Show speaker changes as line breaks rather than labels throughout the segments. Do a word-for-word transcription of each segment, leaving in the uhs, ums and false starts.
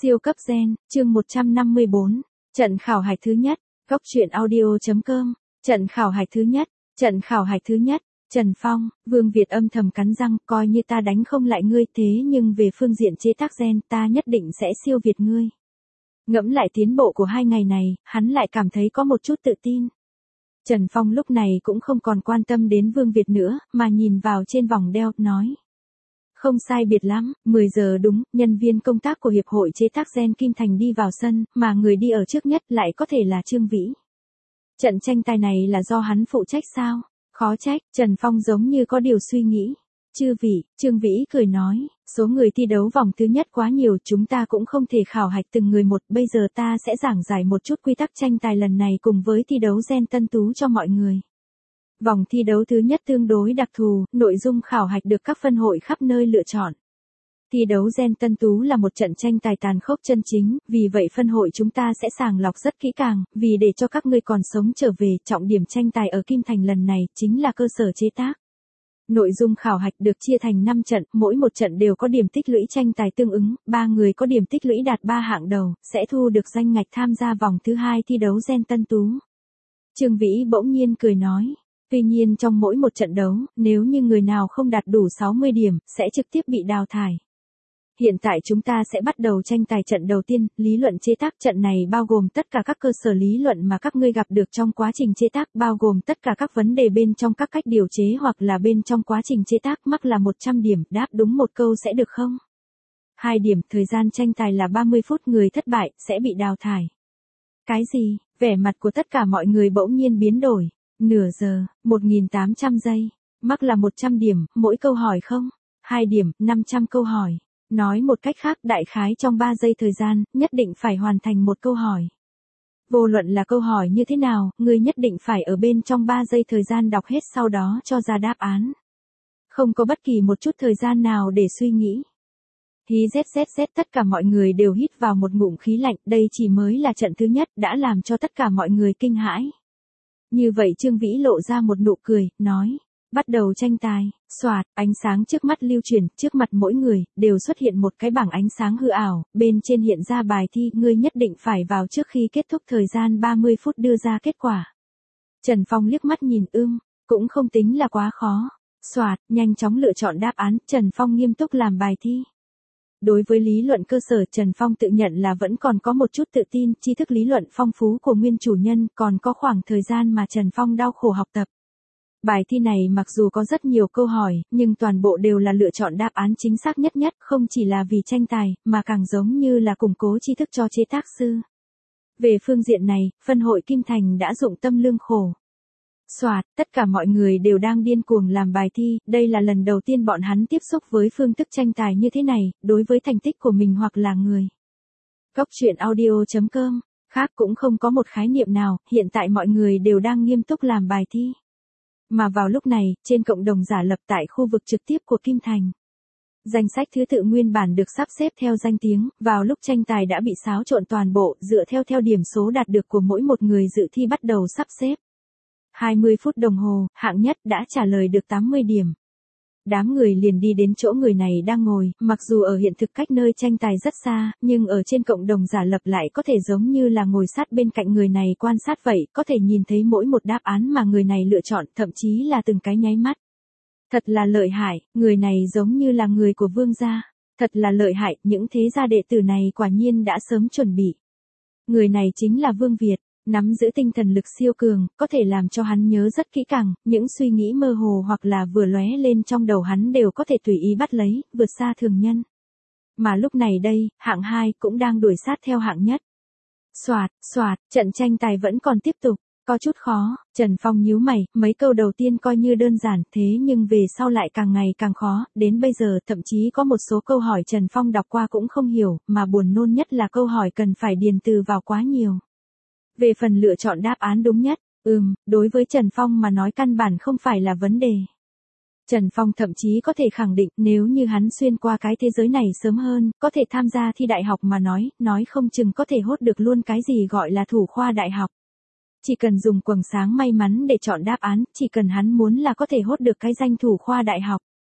Siêu cấp gen, chương một trăm năm mươi bốn, trận khảo hạch thứ nhất, góc truyện audio chấm com, trận khảo hạch thứ nhất, trận khảo hạch thứ nhất, Trần Phong, Vương Việt âm thầm cắn răng, coi như ta đánh không lại ngươi thế nhưng về phương diện chế tác gen ta nhất định sẽ siêu việt ngươi. Ngẫm lại tiến bộ của hai ngày này, hắn lại cảm thấy có một chút tự tin. Trần Phong lúc này cũng không còn quan tâm đến Vương Việt nữa, mà nhìn vào trên vòng đeo, nói. Không sai biệt lắm, mười giờ đúng, nhân viên công tác của Hiệp hội chế tác gen Kim Thành đi vào sân, mà người đi ở trước nhất lại có thể là Trương Vĩ. Trận tranh tài này là do hắn phụ trách sao? Khó trách, Trần Phong giống như có điều suy nghĩ. Chư vị, Trương Vĩ cười nói, số người thi đấu vòng thứ nhất quá nhiều, chúng ta cũng không thể khảo hạch từng người một, bây giờ ta sẽ giảng giải một chút quy tắc tranh tài lần này cùng với thi đấu gen tân tú cho mọi người. Vòng thi đấu thứ nhất tương đối đặc thù, nội dung khảo hạch được các phân hội khắp nơi lựa chọn. Thi đấu gen tân tú là một trận tranh tài tàn khốc chân chính, vì vậy phân hội chúng ta sẽ sàng lọc rất kỹ càng, vì để cho các ngươi còn sống trở về, trọng điểm tranh tài ở Kim Thành lần này chính là cơ sở chế tác. Nội dung khảo hạch được chia thành năm trận, mỗi một trận đều có điểm tích lũy tranh tài tương ứng, ba người có điểm tích lũy đạt ba hạng đầu, sẽ thu được danh ngạch tham gia vòng thứ hai thi đấu gen tân tú. Trương Vĩ bỗng nhiên cười nói. Tuy nhiên trong mỗi một trận đấu, nếu như người nào không đạt đủ sáu mươi điểm, sẽ trực tiếp bị đào thải. Hiện tại chúng ta sẽ bắt đầu tranh tài trận đầu tiên, lý luận chế tác. Trận này bao gồm tất cả các cơ sở lý luận mà các ngươi gặp được trong quá trình chế tác, bao gồm tất cả các vấn đề bên trong các cách điều chế hoặc là bên trong quá trình chế tác. Mắc là một trăm điểm, đáp đúng một câu sẽ được không? hai điểm, thời gian tranh tài là ba mươi phút, người thất bại sẽ bị đào thải. Cái gì? Vẻ mặt của tất cả mọi người bỗng nhiên biến đổi. Nửa giờ, một nghìn tám trăm giây, mắc là một trăm điểm, mỗi câu hỏi không? hai điểm, năm trăm câu hỏi. Nói một cách khác, đại khái trong ba giây thời gian, nhất định phải hoàn thành một câu hỏi. Vô luận là câu hỏi như thế nào, ngươi nhất định phải ở bên trong ba giây thời gian đọc hết sau đó cho ra đáp án. Không có bất kỳ một chút thời gian nào để suy nghĩ. Hí zzz, tất cả mọi người đều hít vào một ngụm khí lạnh, đây chỉ mới là trận thứ nhất, đã làm cho tất cả mọi người kinh hãi. Như vậy Trương Vĩ lộ ra một nụ cười, nói, bắt đầu tranh tài, xoạt, ánh sáng trước mắt lưu chuyển, trước mặt mỗi người, đều xuất hiện một cái bảng ánh sáng hư ảo, bên trên hiện ra bài thi, ngươi nhất định phải vào trước khi kết thúc thời gian ba mươi phút đưa ra kết quả. Trần Phong liếc mắt nhìn ưm, cũng không tính là quá khó, xoạt, nhanh chóng lựa chọn đáp án, Trần Phong nghiêm túc làm bài thi. Đối với lý luận cơ sở, Trần Phong tự nhận là vẫn còn có một chút tự tin, tri thức lý luận phong phú của nguyên chủ nhân, còn có khoảng thời gian mà Trần Phong đau khổ học tập. Bài thi này mặc dù có rất nhiều câu hỏi, nhưng toàn bộ đều là lựa chọn đáp án chính xác nhất nhất, không chỉ là vì tranh tài, mà càng giống như là củng cố tri thức cho chế tác sư. Về phương diện này, phân hội Kim Thành đã dụng tâm lương khổ. Soạt, tất cả mọi người đều đang điên cuồng làm bài thi, đây là lần đầu tiên bọn hắn tiếp xúc với phương thức tranh tài như thế này, đối với thành tích của mình hoặc là người. Góc truyện audio chấm com, khác cũng không có một khái niệm nào, hiện tại mọi người đều đang nghiêm túc làm bài thi. Mà vào lúc này, trên cộng đồng giả lập tại khu vực trực tiếp của Kim Thành. Danh sách thứ tự nguyên bản được sắp xếp theo danh tiếng, vào lúc tranh tài đã bị xáo trộn toàn bộ, dựa theo theo điểm số đạt được của mỗi một người dự thi bắt đầu sắp xếp. hai mươi phút đồng hồ, hạng nhất đã trả lời được tám mươi điểm. Đám người liền đi đến chỗ người này đang ngồi, mặc dù ở hiện thực cách nơi tranh tài rất xa, nhưng ở trên cộng đồng giả lập lại có thể giống như là ngồi sát bên cạnh người này quan sát vậy, có thể nhìn thấy mỗi một đáp án mà người này lựa chọn, thậm chí là từng cái nháy mắt. Thật là lợi hại, người này giống như là người của Vương gia. Thật là lợi hại, những thế gia đệ tử này quả nhiên đã sớm chuẩn bị. Người này chính là Vương Việt. Nắm giữ tinh thần lực siêu cường, có thể làm cho hắn nhớ rất kỹ càng, những suy nghĩ mơ hồ hoặc là vừa lóe lên trong đầu hắn đều có thể tùy ý bắt lấy, vượt xa thường nhân. Mà lúc này đây, hạng hai cũng đang đuổi sát theo hạng nhất. Soạt, soạt, trận tranh tài vẫn còn tiếp tục, có chút khó, Trần Phong nhíu mày, mấy câu đầu tiên coi như đơn giản, thế nhưng về sau lại càng ngày càng khó, đến bây giờ thậm chí có một số câu hỏi Trần Phong đọc qua cũng không hiểu, mà buồn nôn nhất là câu hỏi cần phải điền từ vào quá nhiều. Về phần lựa chọn đáp án đúng nhất, ừm, đối với Trần Phong mà nói căn bản không phải là vấn đề. Trần Phong thậm chí có thể khẳng định nếu như hắn xuyên qua cái thế giới này sớm hơn, có thể tham gia thi đại học mà nói, nói không chừng có thể hốt được luôn cái gì gọi là thủ khoa đại học. Chỉ cần dùng quầng sáng may mắn để chọn đáp án, chỉ cần hắn muốn là có thể hốt được cái danh thủ khoa đại học.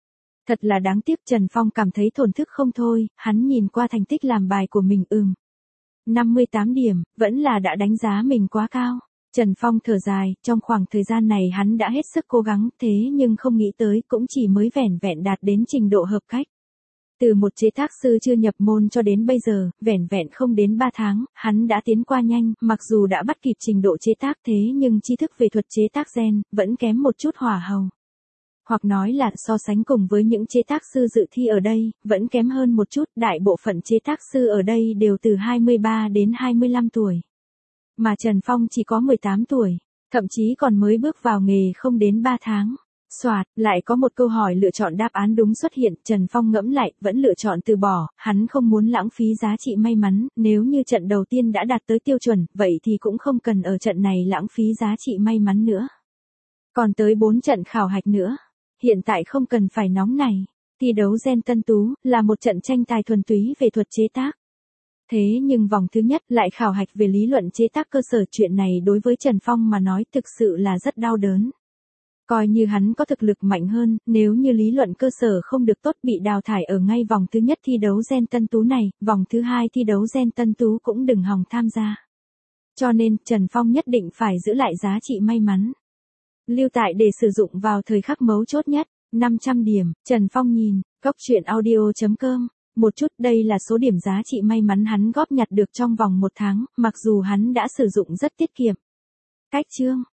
Thật là đáng tiếc, Trần Phong cảm thấy thổn thức không thôi, hắn nhìn qua thành tích làm bài của mình ừm. năm mươi tám điểm, vẫn là đã đánh giá mình quá cao. Trần Phong thở dài, trong khoảng thời gian này hắn đã hết sức cố gắng, thế nhưng không nghĩ tới cũng chỉ mới vẻn vẹn đạt đến trình độ hợp cách. Từ một chế tác sư chưa nhập môn cho đến bây giờ, vẻn vẹn không đến ba tháng, hắn đã tiến qua nhanh, mặc dù đã bắt kịp trình độ chế tác thế nhưng tri thức về thuật chế tác gen, vẫn kém một chút hỏa hầu. Hoặc nói là so sánh cùng với những chế tác sư dự thi ở đây, vẫn kém hơn một chút, đại bộ phận chế tác sư ở đây đều từ hai mươi ba đến hai mươi lăm tuổi. Mà Trần Phong chỉ có mười tám tuổi, thậm chí còn mới bước vào nghề không đến ba tháng. Soạt, lại có một câu hỏi lựa chọn đáp án đúng xuất hiện, Trần Phong ngẫm lại, vẫn lựa chọn từ bỏ, hắn không muốn lãng phí giá trị may mắn, nếu như trận đầu tiên đã đạt tới tiêu chuẩn, vậy thì cũng không cần ở trận này lãng phí giá trị may mắn nữa. Còn tới bốn trận khảo hạch nữa, hiện tại không cần phải nóng này. Thi đấu gen tân tú, là một trận tranh tài thuần túy về thuật chế tác. Thế nhưng vòng thứ nhất lại khảo hạch về lý luận chế tác cơ sở, chuyện này đối với Trần Phong mà nói thực sự là rất đau đớn. Coi như hắn có thực lực mạnh hơn, nếu như lý luận cơ sở không được tốt bị đào thải ở ngay vòng thứ nhất thi đấu gen tân tú này, vòng thứ hai thi đấu gen tân tú cũng đừng hòng tham gia. Cho nên, Trần Phong nhất định phải giữ lại giá trị may mắn. Lưu tại để sử dụng vào thời khắc mấu chốt nhất, năm trăm điểm, Trần Phong nhìn, cốc truyện audio chấm com. Một chút, đây là số điểm giá trị may mắn hắn góp nhặt được trong vòng một tháng, mặc dù hắn đã sử dụng rất tiết kiệm. Cách chương